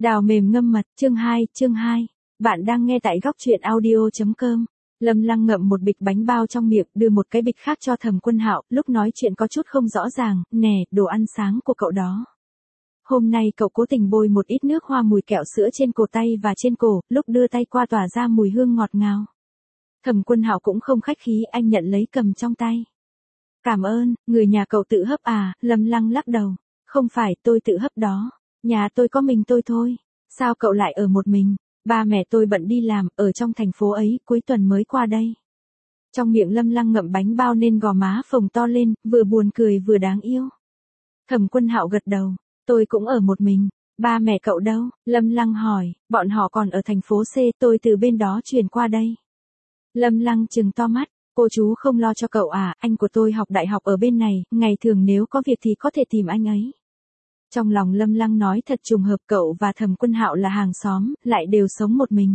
Đào mềm ngâm mật, chương 2. Bạn đang nghe tại góc truyện audio.com. Lâm Lăng ngậm một bịch bánh bao trong miệng, đưa một cái bịch khác cho Thẩm Quân Hạo, lúc nói chuyện có chút không rõ ràng, "Nè, đồ ăn sáng của cậu đó. Hôm nay cậu cố tình bôi một ít nước hoa mùi kẹo sữa trên cổ tay và trên cổ, lúc đưa tay qua tỏa ra mùi hương ngọt ngào." Thẩm Quân Hạo cũng không khách khí, anh nhận lấy cầm trong tay. "Cảm ơn, người nhà cậu tự hấp à?" Lâm Lăng lắc đầu. "Không phải, tôi tự hấp đó. Nhà tôi có mình tôi thôi. Sao cậu lại ở một mình? Ba mẹ tôi bận đi làm, ở trong thành phố ấy, cuối tuần mới qua đây." Trong miệng Lâm Lăng ngậm bánh bao nên gò má phồng to lên, vừa buồn cười vừa đáng yêu. Thẩm Quân Hạo gật đầu. "Tôi cũng ở một mình. Ba mẹ cậu đâu?" Lâm Lăng hỏi. "Bọn họ còn ở thành phố C, tôi từ bên đó chuyển qua đây." Lâm Lăng trừng to mắt. "Cô chú không lo cho cậu à? Anh của tôi học đại học ở bên này, ngày thường nếu có việc thì có thể tìm anh ấy." Trong lòng Lâm Lăng nói thật trùng hợp, cậu và Thẩm Quân Hạo là hàng xóm, lại đều sống một mình.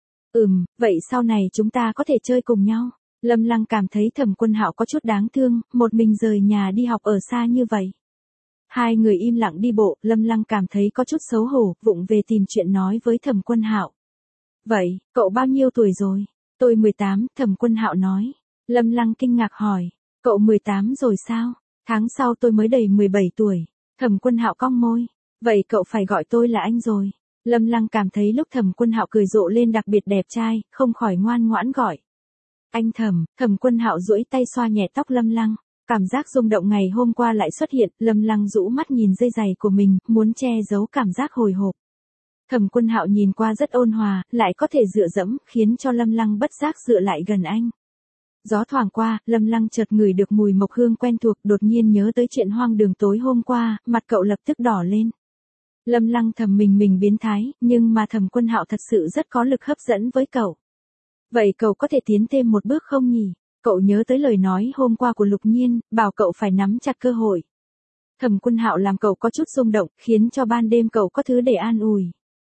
Vậy sau này chúng ta có thể chơi cùng nhau." Lâm Lăng cảm thấy Thẩm Quân Hạo có chút đáng thương, một mình rời nhà đi học ở xa như vậy. Hai người im lặng đi bộ, Lâm Lăng cảm thấy có chút xấu hổ, vụng về tìm chuyện nói với Thẩm Quân Hạo. "Vậy, cậu bao nhiêu tuổi rồi?" "Tôi 18, Thẩm Quân Hạo nói. Lâm Lăng kinh ngạc hỏi. "Cậu 18 rồi sao? Tháng sau tôi mới đầy 17 tuổi. Thẩm Quân Hạo cong môi. "Vậy cậu phải gọi tôi là anh rồi." Lâm Lăng cảm thấy lúc Thẩm Quân Hạo cười rộ lên đặc biệt đẹp trai, không khỏi ngoan ngoãn gọi. "Anh Thẩm." Thẩm Quân Hạo duỗi tay xoa nhẹ tóc Lâm Lăng. Cảm giác rung động ngày hôm qua lại xuất hiện, Lâm Lăng rũ mắt nhìn dây giày của mình, muốn che giấu cảm giác hồi hộp. Thẩm Quân Hạo nhìn qua rất ôn hòa, lại có thể dựa dẫm, khiến cho Lâm Lăng bất giác dựa lại gần anh. Gió thoảng qua, Lâm Lăng chợt ngửi được mùi mộc hương quen thuộc, đột nhiên nhớ tới chuyện hoang đường tối hôm qua, mặt cậu lập tức đỏ lên. Lâm Lăng thầm mình biến thái, nhưng mà Thẩm Quân Hạo thật sự rất có lực hấp dẫn với cậu. "Vậy cậu có thể tiến thêm một bước không nhỉ?" Cậu nhớ tới lời nói hôm qua của Lục Nhiên, bảo cậu phải nắm chặt cơ hội. Thẩm Quân Hạo làm cậu có chút rung động, khiến cho ban đêm cậu có thứ để an ủi.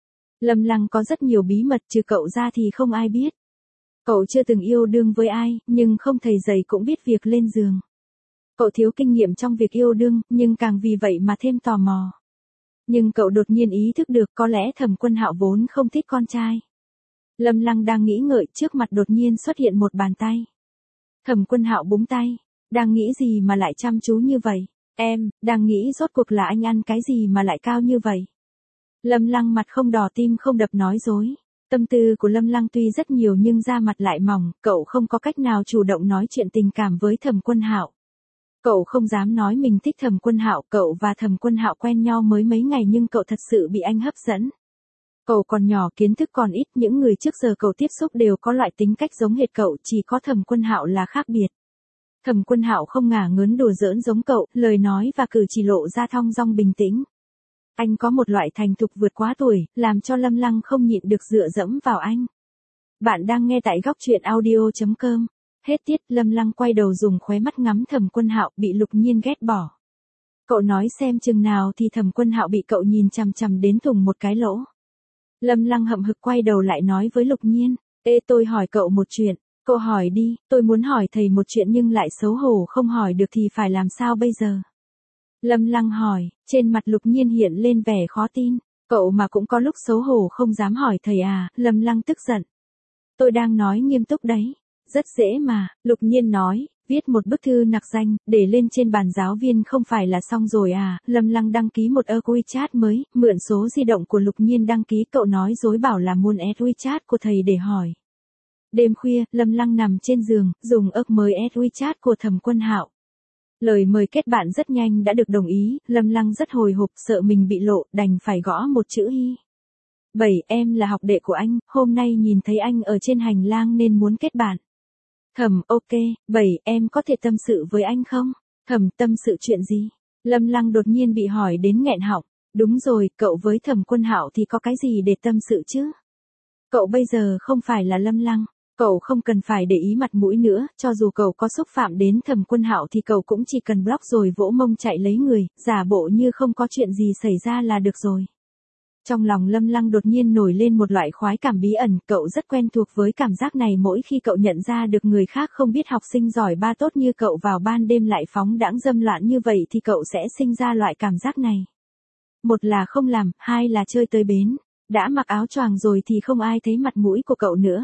Lâm Lăng có rất nhiều bí mật, trừ cậu ra thì không ai biết. Cậu chưa từng yêu đương với ai, nhưng không thầy dạy cũng biết việc lên giường. Cậu thiếu kinh nghiệm trong việc yêu đương, nhưng càng vì vậy mà thêm tò mò. Nhưng cậu đột nhiên ý thức được có lẽ Thẩm Quân Hạo vốn không thích con trai. Lâm Lăng đang nghĩ ngợi, trước mặt đột nhiên xuất hiện một bàn tay. Thẩm Quân Hạo búng tay. "Đang nghĩ gì mà lại chăm chú như vậy?" "Em, đang nghĩ rốt cuộc là anh ăn cái gì mà lại cao như vậy?" Lâm Lăng mặt không đỏ tim không đập nói dối. Tâm tư của Lâm Lăng tuy rất nhiều nhưng da mặt lại mỏng, cậu không có cách nào chủ động nói chuyện tình cảm với Thẩm Quân Hạo. Cậu không dám nói mình thích Thẩm Quân Hạo, cậu và Thẩm Quân Hạo quen nhau mới mấy ngày nhưng cậu thật sự bị anh hấp dẫn. Cậu còn nhỏ, kiến thức còn ít, những người trước giờ cậu tiếp xúc đều có loại tính cách giống hệt cậu, chỉ có Thẩm Quân Hạo là khác biệt. Thẩm Quân Hạo không ngả ngớn đùa giỡn giống cậu, lời nói và cử chỉ lộ ra thong dong bình tĩnh. Anh có một loại thành thục vượt quá tuổi, làm cho Lâm Lăng không nhịn được dựa dẫm vào anh. Bạn đang nghe tại góc truyện audio.com. Hết tiết, Lâm Lăng quay đầu dùng khóe mắt ngắm Thẩm Quân Hạo, bị Lục Nhiên ghét bỏ. Cậu nói xem chừng nào thì Thẩm Quân Hạo bị cậu nhìn chằm chằm đến thủng một cái lỗ. Lâm Lăng hậm hực quay đầu lại nói với Lục Nhiên. "Ê, tôi hỏi cậu một chuyện." "Cậu hỏi đi." "Tôi muốn hỏi thầy một chuyện nhưng lại xấu hổ không hỏi được thì phải làm sao bây giờ?" Lâm Lăng hỏi. Trên mặt Lục Nhiên hiện lên vẻ khó tin. "Cậu mà cũng có lúc xấu hổ không dám hỏi thầy à?" Lâm Lăng tức giận. "Tôi đang nói nghiêm túc đấy." "Rất dễ mà." Lục Nhiên nói. "Viết một bức thư nặc danh, để lên trên bàn giáo viên không phải là xong rồi à?" Lâm Lăng đăng ký một WeChat mới, mượn số di động của Lục Nhiên đăng ký, cậu nói dối bảo là muốn add WeChat của thầy để hỏi. Đêm khuya, Lâm Lăng nằm trên giường, dùng mới add WeChat của Thẩm Quân Hạo. Lời mời kết bạn rất nhanh đã được đồng ý, Lâm Lăng rất hồi hộp, sợ mình bị lộ, đành phải gõ một chữ Y. Em là học đệ của anh, hôm nay nhìn thấy anh ở trên hành lang nên muốn kết bạn." "Thẩm, ok, em có thể tâm sự với anh không?" "Thẩm, tâm sự chuyện gì?" Lâm Lăng đột nhiên bị hỏi đến nghẹn họng. "Đúng rồi, cậu với Thẩm Quân Hạo thì có cái gì để tâm sự chứ? Cậu bây giờ không phải là Lâm Lăng. Cậu không cần phải để ý mặt mũi nữa, cho dù cậu có xúc phạm đến Thẩm Quân Hạo thì cậu cũng chỉ cần block rồi vỗ mông chạy lấy người, giả bộ như không có chuyện gì xảy ra là được rồi." Trong lòng Lâm Lăng đột nhiên nổi lên một loại khoái cảm bí ẩn, cậu rất quen thuộc với cảm giác này mỗi khi cậu nhận ra được người khác không biết học sinh giỏi ba tốt như cậu vào ban đêm lại phóng đãng dâm loạn như vậy thì cậu sẽ sinh ra loại cảm giác này. Một là không làm, hai là chơi tới bến. Đã mặc áo choàng rồi thì không ai thấy mặt mũi của cậu nữa.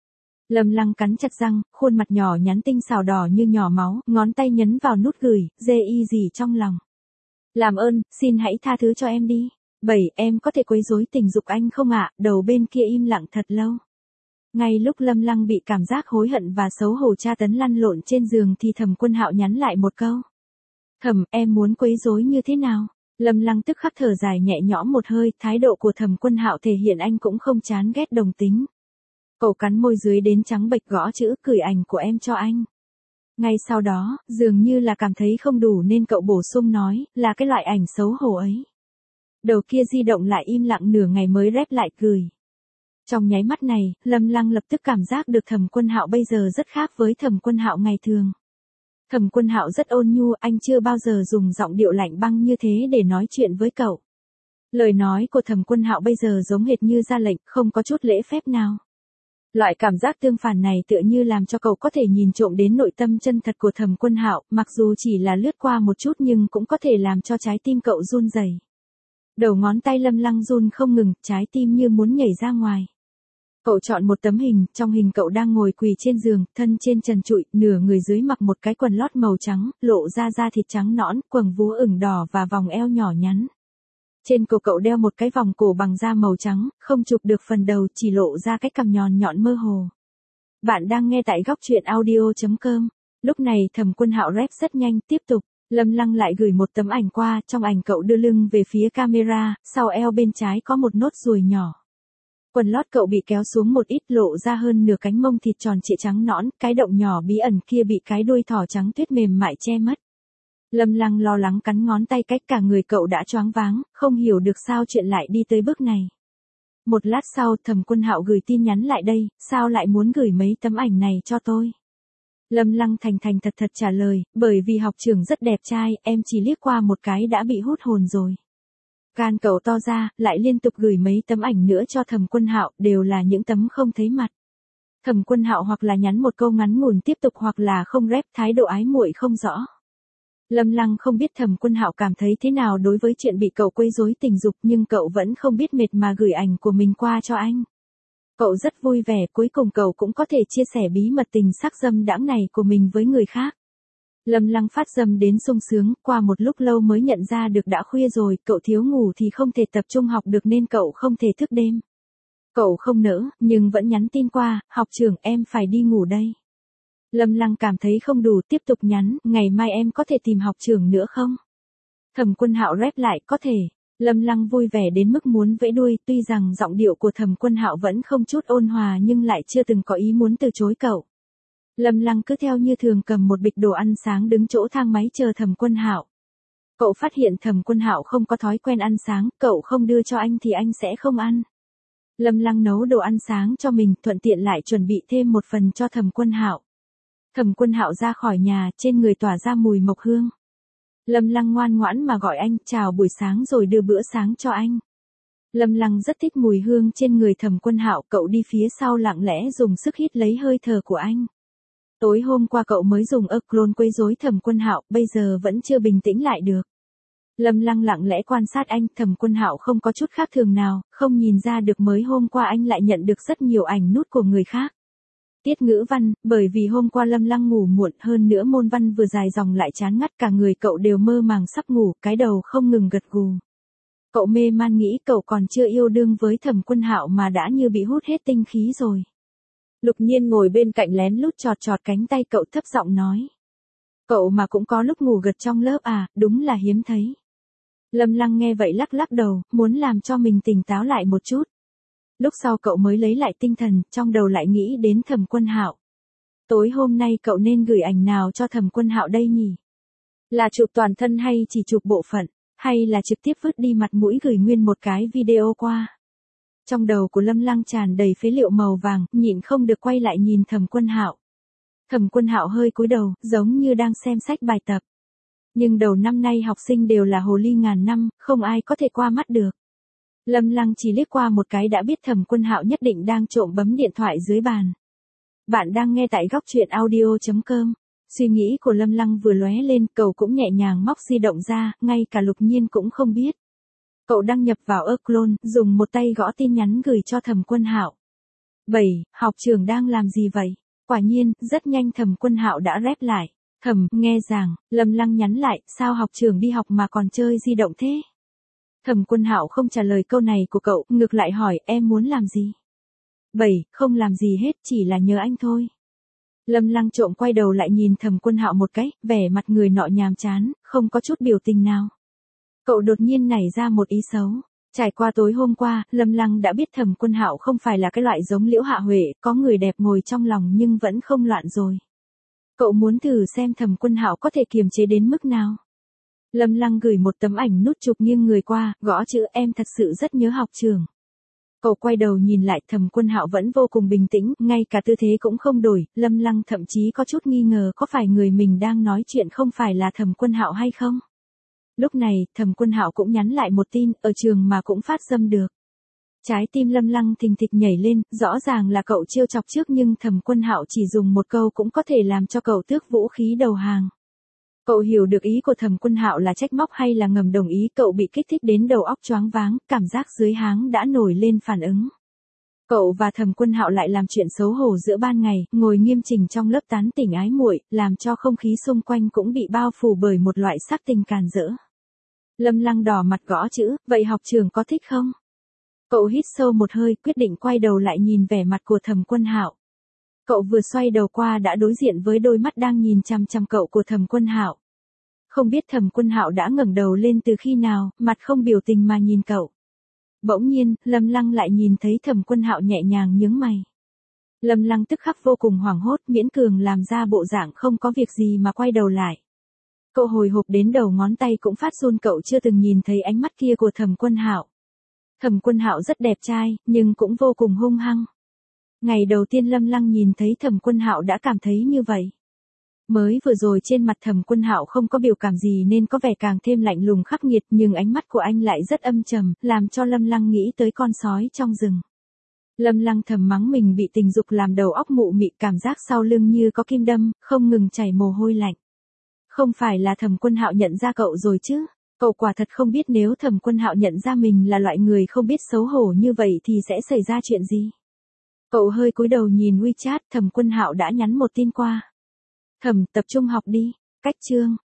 Lâm Lăng cắn chặt răng, khuôn mặt nhỏ nhắn tinh xào đỏ như nhỏ máu, ngón tay nhấn vào nút gửi, dê y gì trong lòng. Làm ơn, xin hãy tha thứ cho em đi. 7. Em có thể quấy rối tình dục anh không ạ? Đầu bên kia im lặng thật lâu. Ngay lúc Lâm Lăng bị cảm giác hối hận và xấu hổ tra tấn lăn lộn trên giường thì Thẩm Quân Hạo nhắn lại một câu. Thẩm, em muốn quấy rối như thế nào? Lâm Lăng tức khắc thở dài nhẹ nhõm một hơi, thái độ của Thẩm Quân Hạo thể hiện anh cũng không chán ghét đồng tính. Cậu cắn môi dưới đến trắng bệch gõ chữ gửi ảnh của em cho anh. Ngay sau đó, dường như là cảm thấy không đủ nên cậu bổ sung nói, là cái loại ảnh xấu hổ ấy. Đầu kia di động lại im lặng nửa ngày mới rep lại cười. Trong nháy mắt này, Lâm Lăng lập tức cảm giác được Thẩm Quân Hạo bây giờ rất khác với Thẩm Quân Hạo ngày thường. Thẩm Quân Hạo rất ôn nhu, anh chưa bao giờ dùng giọng điệu lạnh băng như thế để nói chuyện với cậu. Lời nói của Thẩm Quân Hạo bây giờ giống hệt như ra lệnh, không có chút lễ phép nào. Loại cảm giác tương phản này tựa như làm cho cậu có thể nhìn trộm đến nội tâm chân thật của Thẩm Quân Hạo, mặc dù chỉ là lướt qua một chút nhưng cũng có thể làm cho trái tim cậu run rẩy. Đầu ngón tay Lâm Lăng run không ngừng, trái tim như muốn nhảy ra ngoài. Cậu chọn một tấm hình, trong hình cậu đang ngồi quỳ trên giường, thân trên trần trụi, nửa người dưới mặc một cái quần lót màu trắng, lộ ra da thịt trắng nõn, quầng vú ửng đỏ và vòng eo nhỏ nhắn. Trên cổ cậu đeo một cái vòng cổ bằng da màu trắng, không chụp được phần đầu, chỉ lộ ra cái cằm nhọn nhọn mơ hồ. Bạn đang nghe tại góc truyện audio.com. Lúc này Thẩm Quân Hạo rep rất nhanh, tiếp tục. Lâm Lăng lại gửi một tấm ảnh qua, trong ảnh cậu đưa lưng về phía camera, sau eo bên trái có một nốt ruồi nhỏ. Quần lót cậu bị kéo xuống một ít, lộ ra hơn nửa cánh mông thịt tròn trịa trắng nõn, cái động nhỏ bí ẩn kia bị cái đuôi thỏ trắng tuyết mềm mại che mất. Lâm Lăng lo lắng cắn ngón tay, cách cả người cậu đã choáng váng, không hiểu được sao chuyện lại đi tới bước này. Một lát sau Thẩm Quân Hạo gửi tin nhắn lại đây, sao lại muốn gửi mấy tấm ảnh này cho tôi? Lâm Lăng thành thành thật thật trả lời, bởi vì học trưởng rất đẹp trai, em chỉ liếc qua một cái đã bị hút hồn rồi. Gan cậu to ra, lại liên tục gửi mấy tấm ảnh nữa cho Thẩm Quân Hạo, đều là những tấm không thấy mặt. Thẩm Quân Hạo hoặc là nhắn một câu ngắn ngủn tiếp tục hoặc là không rep, thái độ ái muội không rõ. Lâm Lăng không biết Thẩm Quân Hạo cảm thấy thế nào đối với chuyện bị cậu quấy rối tình dục, nhưng cậu vẫn không biết mệt mà gửi ảnh của mình qua cho anh. Cậu rất vui vẻ, cuối cùng cậu cũng có thể chia sẻ bí mật tình sắc dâm đãng này của mình với người khác. Lâm Lăng phát dâm đến sung sướng, qua một lúc lâu mới nhận ra được đã khuya rồi, cậu thiếu ngủ thì không thể tập trung học được nên cậu không thể thức đêm. Cậu không nỡ, nhưng vẫn nhắn tin qua, học trưởng em phải đi ngủ đây. Lâm Lăng cảm thấy không đủ, tiếp tục nhắn, ngày mai em có thể tìm học trưởng nữa không? Thẩm Quân Hạo rep lại, có thể. Lâm Lăng vui vẻ đến mức muốn vẫy đuôi, tuy rằng giọng điệu của Thẩm Quân Hạo vẫn không chút ôn hòa nhưng lại chưa từng có ý muốn từ chối cậu. Lâm Lăng cứ theo như thường cầm một bịch đồ ăn sáng đứng chỗ thang máy chờ Thẩm Quân Hạo. Cậu phát hiện Thẩm Quân Hạo không có thói quen ăn sáng, cậu không đưa cho anh thì anh sẽ không ăn. Lâm Lăng nấu đồ ăn sáng cho mình, thuận tiện lại chuẩn bị thêm một phần cho Thẩm Quân Hạo. Thẩm Quân Hạo ra khỏi nhà, trên người tỏa ra mùi mộc hương. Lâm Lăng ngoan ngoãn mà gọi anh, chào buổi sáng rồi đưa bữa sáng cho anh. Lâm Lăng rất thích mùi hương trên người Thẩm Quân Hạo, cậu đi phía sau lặng lẽ dùng sức hít lấy hơi thở của anh. Tối hôm qua cậu mới dùng clone quấy rối Thẩm Quân Hạo, bây giờ vẫn chưa bình tĩnh lại được. Lâm Lăng lặng lẽ quan sát anh, Thẩm Quân Hạo không có chút khác thường nào, không nhìn ra được mới hôm qua anh lại nhận được rất nhiều ảnh nút của người khác. Tiết ngữ văn, bởi vì hôm qua Lâm Lăng ngủ muộn, hơn nữa môn văn vừa dài dòng lại chán ngắt, cả người cậu đều mơ màng sắp ngủ, cái đầu không ngừng gật gù. Cậu mê man nghĩ cậu còn chưa yêu đương với Thẩm Quân Hạo mà đã như bị hút hết tinh khí rồi. Lục Nhiên ngồi bên cạnh lén lút chọt chọt cánh tay cậu, thấp giọng nói. Cậu mà cũng có lúc ngủ gật trong lớp à, đúng là hiếm thấy. Lâm Lăng nghe vậy lắc lắc đầu, muốn làm cho mình tỉnh táo lại một chút. Lúc sau cậu mới lấy lại tinh thần, trong đầu lại nghĩ đến Thẩm Quân Hạo. Tối hôm nay cậu nên gửi ảnh nào cho Thẩm Quân Hạo đây nhỉ? Là chụp toàn thân hay chỉ chụp bộ phận, hay là trực tiếp vứt đi mặt mũi gửi nguyên một cái video qua? Trong đầu của Lâm Lăng tràn đầy phế liệu màu vàng, nhịn không được quay lại nhìn Thẩm Quân Hạo. Thẩm Quân Hạo hơi cúi đầu, giống như đang xem sách bài tập. Nhưng đầu năm nay học sinh đều là hồ ly ngàn năm, không ai có thể qua mắt được. Lâm Lăng chỉ liếc qua một cái đã biết Thẩm Quân Hạo nhất định đang trộm bấm điện thoại dưới bàn. Bạn đang nghe tại góc truyện audio.com. Suy nghĩ của Lâm Lăng vừa lóe lên, cậu cũng nhẹ nhàng móc di động ra, ngay cả Lục Nhiên cũng không biết. Cậu đăng nhập vào Clone, dùng một tay gõ tin nhắn gửi cho Thẩm Quân Hạo. 7. Học trưởng đang làm gì vậy? Quả nhiên, rất nhanh Thẩm Quân Hạo đã rep lại. Thẩm, nghe giảng, Lâm Lăng nhắn lại, sao học trưởng đi học mà còn chơi di động thế? Thẩm Quân Hạo không trả lời câu này của cậu, ngược lại hỏi, em muốn làm gì? 7. Không làm gì hết, chỉ là nhớ anh thôi. Lâm Lăng trộm quay đầu lại nhìn Thẩm Quân Hạo một cái, vẻ mặt người nọ nhàm chán, không có chút biểu tình nào. Cậu đột nhiên nảy ra một ý xấu. Trải qua tối hôm qua, Lâm Lăng đã biết Thẩm Quân Hạo không phải là cái loại giống Liễu Hạ Huệ, có người đẹp ngồi trong lòng nhưng vẫn không loạn rồi. Cậu muốn thử xem Thẩm Quân Hạo có thể kiềm chế đến mức nào. Lâm Lăng gửi một tấm ảnh nút chụp nghiêng người qua, gõ chữ em thật sự rất nhớ học trường. Cậu quay đầu nhìn lại, Thẩm Quân Hạo vẫn vô cùng bình tĩnh, ngay cả tư thế cũng không đổi, Lâm Lăng thậm chí có chút nghi ngờ có phải người mình đang nói chuyện không phải là Thẩm Quân Hạo hay không. Lúc này, Thẩm Quân Hạo cũng nhắn lại một tin, ở trường mà cũng phát dâm được. Trái tim Lâm Lăng thình thịch nhảy lên, rõ ràng là cậu trêu chọc trước nhưng Thẩm Quân Hạo chỉ dùng một câu cũng có thể làm cho cậu tước vũ khí đầu hàng. Cậu hiểu được ý của Thẩm Quân Hạo là trách móc hay là ngầm đồng ý, cậu bị kích thích đến đầu óc choáng váng, cảm giác dưới háng đã nổi lên phản ứng. Cậu và Thẩm Quân Hạo lại làm chuyện xấu hổ giữa ban ngày, ngồi nghiêm chỉnh trong lớp tán tỉnh ái muội, làm cho không khí xung quanh cũng bị bao phủ bởi một loại sắc tình càn rỡ. Lâm Lăng đỏ mặt gõ chữ, vậy học trường có thích không? Cậu hít sâu một hơi, quyết định quay đầu lại nhìn vẻ mặt của Thẩm Quân Hạo. Cậu vừa xoay đầu qua đã đối diện với đôi mắt đang nhìn chằm chằm cậu của Thẩm Quân Hạo. Không biết Thẩm Quân Hạo đã ngẩng đầu lên từ khi nào, mặt không biểu tình mà nhìn cậu. Bỗng nhiên, Lâm Lăng lại nhìn thấy Thẩm Quân Hạo nhẹ nhàng nhướng mày. Lâm Lăng tức khắc vô cùng hoảng hốt, miễn cường làm ra bộ dạng không có việc gì mà quay đầu lại. Cậu hồi hộp đến đầu ngón tay cũng phát run, cậu chưa từng nhìn thấy ánh mắt kia của Thẩm Quân Hạo. Thẩm Quân Hạo rất đẹp trai, nhưng cũng vô cùng hung hăng. Ngày đầu tiên Lâm Lăng nhìn thấy Thẩm Quân Hạo đã cảm thấy như vậy. Mới vừa rồi trên mặt Thẩm Quân Hạo không có biểu cảm gì nên có vẻ càng thêm lạnh lùng khắc nghiệt, nhưng ánh mắt của anh lại rất âm trầm, làm cho Lâm Lăng nghĩ tới con sói trong rừng. Lâm Lăng thầm mắng mình bị tình dục làm đầu óc mụ mị, cảm giác sau lưng như có kim đâm, không ngừng chảy mồ hôi lạnh. Không phải là Thẩm Quân Hạo nhận ra cậu rồi chứ? Cậu quả thật không biết nếu Thẩm Quân Hạo nhận ra mình là loại người không biết xấu hổ như vậy thì sẽ xảy ra chuyện gì? Cậu hơi cúi đầu nhìn WeChat, Thẩm Quân Hạo đã nhắn một tin qua. Thẩm, tập trung học đi, cách chương.